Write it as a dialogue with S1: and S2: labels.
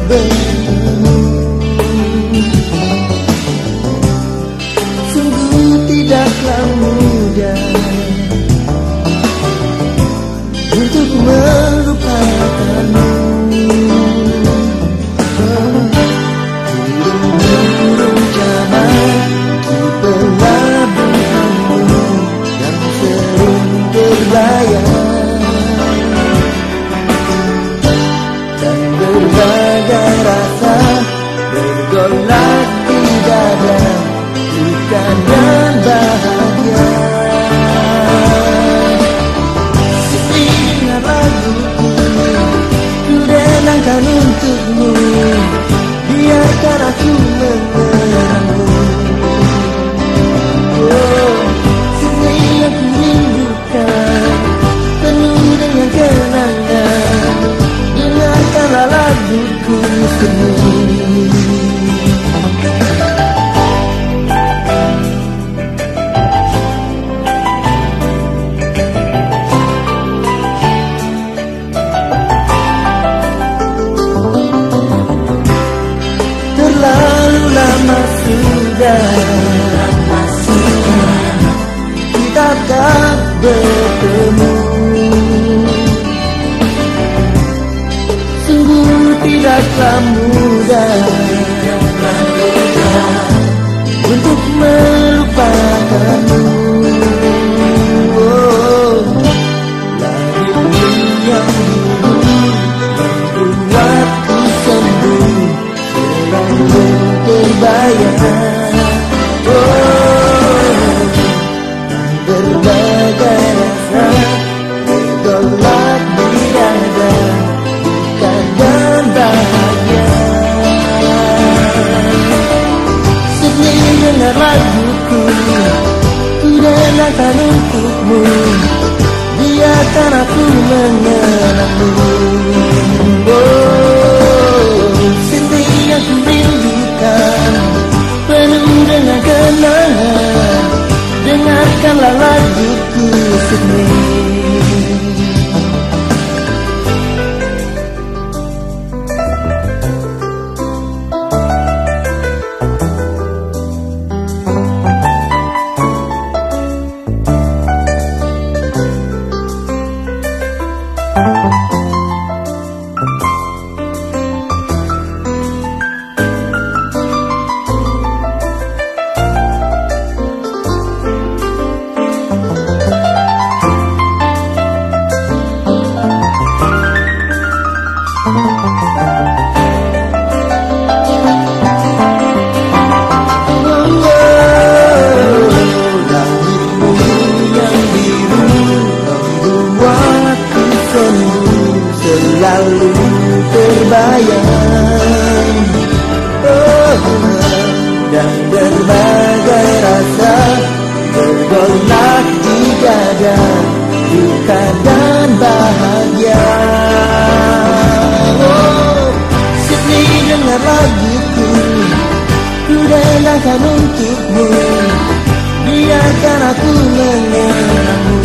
S1: bertemu. Sungguh tidaklah mudah untuk melupakanmu. Burung-burung jaman di pelabuhanmu yang sering terbayang, dan berbagai rasa bergolak di dada, duka dan bahagia. Sepinya laguku ku denangkan untukmu, biarkan aku mengenangmu. Oh, seni yang ku rindukan penuh dengan kenangan, dengarkanlah laguku seni. Terlalu lama sudah kita tak bertemu. Sungguh tidaklah mudah untuk melupakanmu. Oh, langitmu yang biru membuatku sembuh, selalu terbayang. Oh, berbagai rasa bergolak di dada, duka dan bahagia. Sedih dengar laguku, ku dengarkan untukmu, biarkan aku mengenangmu. Oh, sedih yang ku rindukan penuh dengan kenangan, dengarkanlah laguku sedih. Selalu terbayang. Oh, dan berbagai rasa bergolak di dada, duka dan bahagia. Oh, sedih dengar laguku, ku dengarkan untukmu, biarkan aku mengenangmu.